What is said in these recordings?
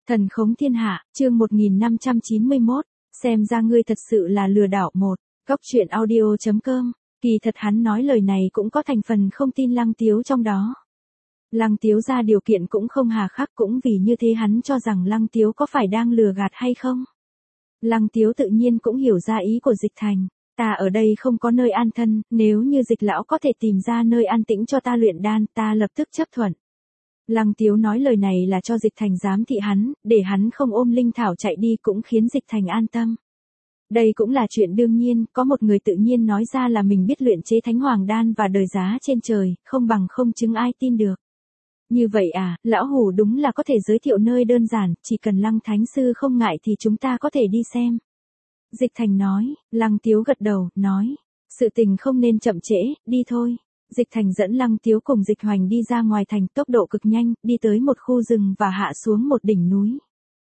Thần khống thiên hạ, chương 1591, xem ra ngươi thật sự là lừa đảo một. Góc truyện audio.com, kỳ thật hắn nói lời này cũng có thành phần không tin Lăng Tiếu trong đó. Lăng Tiếu ra điều kiện cũng không hà khắc, cũng vì như thế hắn cho rằng Lăng Tiếu có phải đang lừa gạt hay không. Lăng Tiếu tự nhiên cũng hiểu ra ý của Dịch Thành, ta ở đây không có nơi an thân, nếu như Dịch lão có thể tìm ra nơi an tĩnh cho ta luyện đan, ta lập tức chấp thuận. Lăng Tiếu nói lời này là cho Dịch Thành giám thị hắn, để hắn không ôm linh thảo chạy đi, cũng khiến Dịch Thành an tâm. Đây cũng là chuyện đương nhiên, có một người tự nhiên nói ra là mình biết luyện chế Thánh Hoàng đan và đời giá trên trời, không bằng không chứng ai tin được. Như vậy à, lão hủ đúng là có thể giới thiệu nơi đơn giản, chỉ cần Lăng Thánh Sư không ngại thì chúng ta có thể đi xem. Dịch Thành nói. Lăng Tiếu gật đầu, nói, sự tình không nên chậm trễ, đi thôi. Dịch Thành dẫn Lăng Tiếu cùng Dịch Hoành đi ra ngoài thành, tốc độ cực nhanh, đi tới một khu rừng và hạ xuống một đỉnh núi.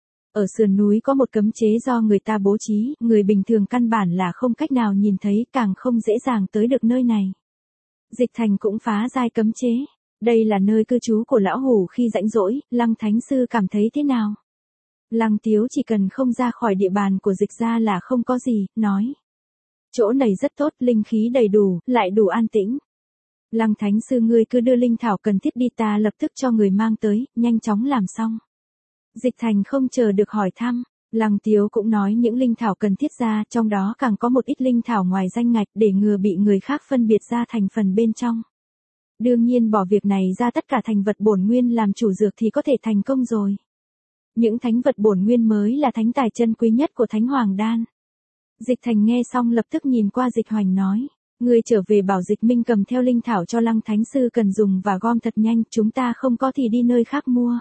Ở sườn núi có một cấm chế do người ta bố trí, người bình thường căn bản là không cách nào nhìn thấy, càng không dễ dàng tới được nơi này. Dịch Thành cũng phá giai cấm chế. Đây là nơi cư trú của lão hủ khi rảnh rỗi, Lăng Thánh Sư cảm thấy thế nào? Lăng Tiếu chỉ cần không ra khỏi địa bàn của Dịch gia là không có gì, nói. Chỗ này rất tốt, linh khí đầy đủ, lại đủ an tĩnh. Lăng Thánh Sư ngươi cứ đưa linh thảo cần thiết đi, ta lập tức cho người mang tới, nhanh chóng làm xong. Dịch Thành không chờ được hỏi thăm. Lăng Tiếu cũng nói những linh thảo cần thiết ra, trong đó càng có một ít linh thảo ngoài danh ngạch để ngừa bị người khác phân biệt ra thành phần bên trong. Đương nhiên bỏ việc này ra, tất cả thành vật bổn nguyên làm chủ dược thì có thể thành công rồi. Những thánh vật bổn nguyên mới là thánh tài chân quý nhất của Thánh Hoàng đan. Dịch Thành nghe xong lập tức nhìn qua Dịch Hoành nói, ngươi trở về bảo Dịch Minh cầm theo linh thảo cho Lăng Thánh Sư cần dùng và gom thật nhanh, chúng ta không có thì đi nơi khác mua.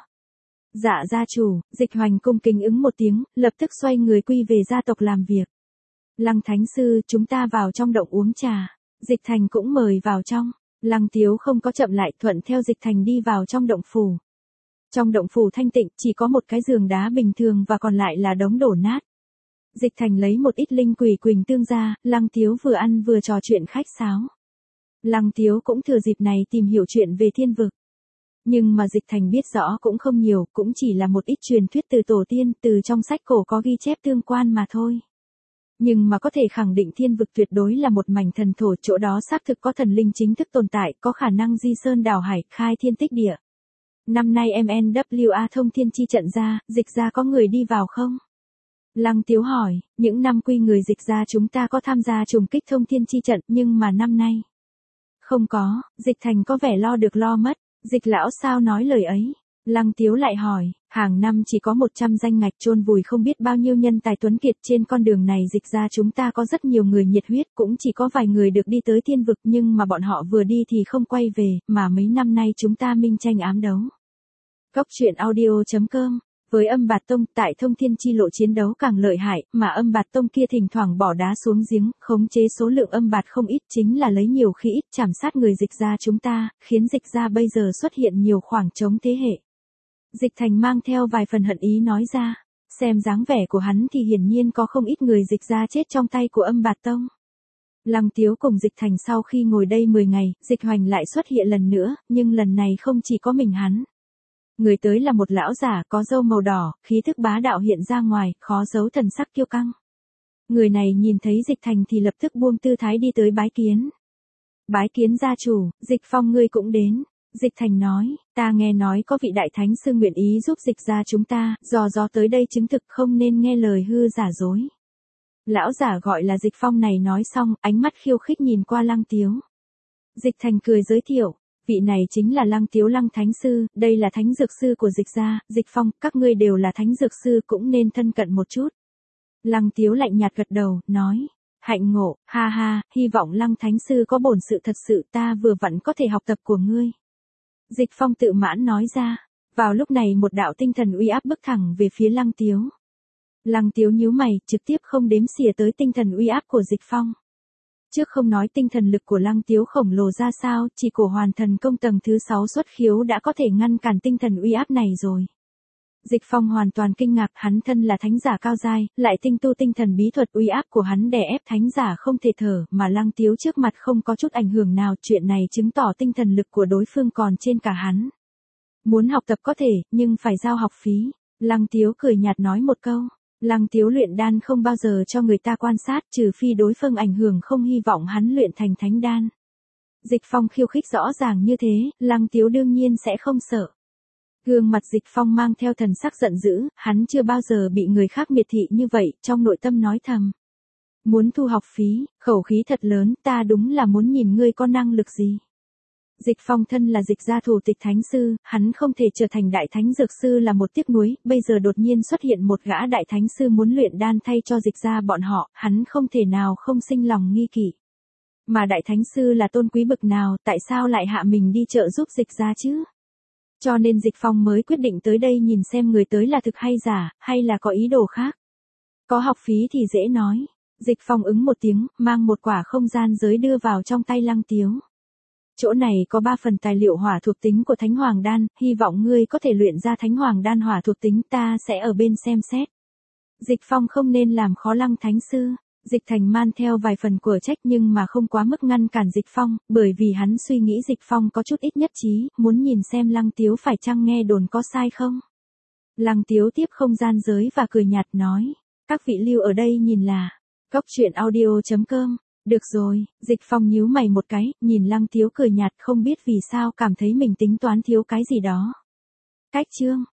Dạ gia chủ. Dịch Hoành cung kính ứng một tiếng, lập tức xoay người quy về gia tộc làm việc. Lăng Thánh Sư, chúng ta vào trong động uống trà. Dịch Thành cũng mời vào trong. Lăng Tiếu không có chậm lại, thuận theo Dịch Thành đi vào trong động phủ. Trong động phủ thanh tịnh, chỉ có một cái giường đá bình thường và còn lại là đống đổ nát. Dịch Thành lấy một ít linh quỷ quỳnh tương ra, Lăng Tiếu vừa ăn vừa trò chuyện khách sáo. Lăng Tiếu cũng thừa dịp này tìm hiểu chuyện về thiên vực. Nhưng mà Dịch Thành biết rõ cũng không nhiều, cũng chỉ là một ít truyền thuyết từ tổ tiên, từ trong sách cổ có ghi chép tương quan mà thôi. Nhưng mà có thể khẳng định thiên vực tuyệt đối là một mảnh thần thổ, chỗ đó xác thực có thần linh chính thức tồn tại, có khả năng di sơn đào hải, khai thiên tích địa. Năm nay MNWA thông thiên chi trận ra, Dịch gia có người đi vào không? Lăng Tiếu hỏi, những năm quy người Dịch gia chúng ta có tham gia trùng kích thông thiên chi trận, nhưng mà năm nay không có. Dịch Thành có vẻ lo được lo mất. Dịch lão sao nói lời ấy? Lăng Tiếu lại hỏi, hàng năm chỉ có 100 danh ngạch, chôn vùi không biết bao nhiêu nhân tài tuấn kiệt, trên con đường này Dịch gia chúng ta có rất nhiều người nhiệt huyết, cũng chỉ có vài người được đi tới thiên vực, nhưng mà bọn họ vừa đi thì không quay về, mà mấy năm nay chúng ta minh tranh ám đấu. Góc truyện audio.com, với Âm Bạt Tông, tại thông thiên chi lộ chiến đấu càng lợi hại, mà Âm Bạt Tông kia thỉnh thoảng bỏ đá xuống giếng, khống chế số lượng âm bạt không ít, chính là lấy nhiều khi ít chảm sát người Dịch gia chúng ta, khiến Dịch gia bây giờ xuất hiện nhiều khoảng trống thế hệ. Dịch Thành mang theo vài phần hận ý nói ra, xem dáng vẻ của hắn thì hiển nhiên có không ít người Dịch gia chết trong tay của Âm Bạt Tông. Lăng Tiếu cùng Dịch Thành sau khi ngồi đây 10 ngày, Dịch Hoành lại xuất hiện lần nữa, nhưng lần này không chỉ có mình hắn. Người tới là một lão giả có râu màu đỏ, khí thức bá đạo hiện ra ngoài, khó giấu thần sắc kiêu căng. Người này nhìn thấy Dịch Thành thì lập tức buông tư thái đi tới bái kiến. Bái kiến gia chủ, Dịch Phong ngươi cũng đến. Dịch Thành nói, ta nghe nói có vị đại thánh sư nguyện ý giúp Dịch gia chúng ta, do tới đây chứng thực không nên nghe lời hư giả dối. Lão giả gọi là Dịch Phong này nói xong, ánh mắt khiêu khích nhìn qua Lăng Tiếu. Dịch Thành cười giới thiệu, vị này chính là Lăng Tiếu Lăng Thánh Sư, đây là thánh dược sư của Dịch gia. Dịch Phong, các ngươi đều là thánh dược sư cũng nên thân cận một chút. Lăng Tiếu lạnh nhạt gật đầu, nói, hạnh ngộ, ha ha, hy vọng Lăng Thánh Sư có bổn sự thật sự, ta vừa vặn có thể học tập của ngươi. Dịch Phong tự mãn nói ra. Vào lúc này một đạo tinh thần uy áp bước thẳng về phía Lăng Tiếu. Lăng Tiếu nhíu mày, trực tiếp không đếm xỉa tới tinh thần uy áp của Dịch Phong. Trước không nói tinh thần lực của Lăng Tiếu khổng lồ ra sao, chỉ cổ hoàn thần công tầng thứ 6 xuất khiếu đã có thể ngăn cản tinh thần uy áp này rồi. Dịch Phong hoàn toàn kinh ngạc, hắn thân là thánh giả cao giai, lại tinh tu tinh thần bí thuật, uy áp của hắn đè ép thánh giả không thể thở, mà Lăng Tiếu trước mặt không có chút ảnh hưởng nào, chuyện này chứng tỏ tinh thần lực của đối phương còn trên cả hắn. Muốn học tập có thể, nhưng phải giao học phí. Lăng Tiếu cười nhạt nói một câu. Lăng Tiếu luyện đan không bao giờ cho người ta quan sát, trừ phi đối phương ảnh hưởng không hy vọng hắn luyện thành thánh đan. Dịch Phong khiêu khích rõ ràng như thế, Lăng Tiếu đương nhiên sẽ không sợ. Gương mặt Dịch Phong mang theo thần sắc giận dữ, hắn chưa bao giờ bị người khác miệt thị như vậy, trong nội tâm nói thầm. Muốn thu học phí, khẩu khí thật lớn, ta đúng là muốn nhìn ngươi có năng lực gì. Dịch Phong thân là Dịch gia thủ tịch thánh sư, hắn không thể trở thành đại thánh dược sư là một tiếc nuối, bây giờ đột nhiên xuất hiện một gã đại thánh sư muốn luyện đan thay cho Dịch gia bọn họ, hắn không thể nào không sinh lòng nghi kỵ. Mà đại thánh sư là tôn quý bực nào, tại sao lại hạ mình đi trợ giúp Dịch gia chứ? Cho nên Dịch Phong mới quyết định tới đây nhìn xem người tới là thực hay giả, hay là có ý đồ khác. Có học phí thì dễ nói. Dịch Phong ứng một tiếng, mang một quả không gian giới đưa vào trong tay Lăng Tiếu. Chỗ này có 3 phần tài liệu hỏa thuộc tính của Thánh Hoàng Đan, hy vọng ngươi có thể luyện ra Thánh Hoàng Đan hỏa thuộc tính, ta sẽ ở bên xem xét. Dịch Phong không nên làm khó Lăng Thánh Sư. Dịch Thành man theo vài phần của trách nhưng mà không quá mức ngăn cản Dịch Phong, bởi vì hắn suy nghĩ Dịch Phong có chút ít nhất trí, muốn nhìn xem Lăng Tiếu phải chăng nghe đồn có sai không. Lăng Tiếu tiếp không gian giới và cười nhạt nói, các vị lưu ở đây nhìn là, Góc Truyện Audio.com. Được rồi, Dịch Phong nhíu mày một cái, nhìn Lăng Tiếu cười nhạt không biết vì sao cảm thấy mình tính toán thiếu cái gì đó. Cách chương.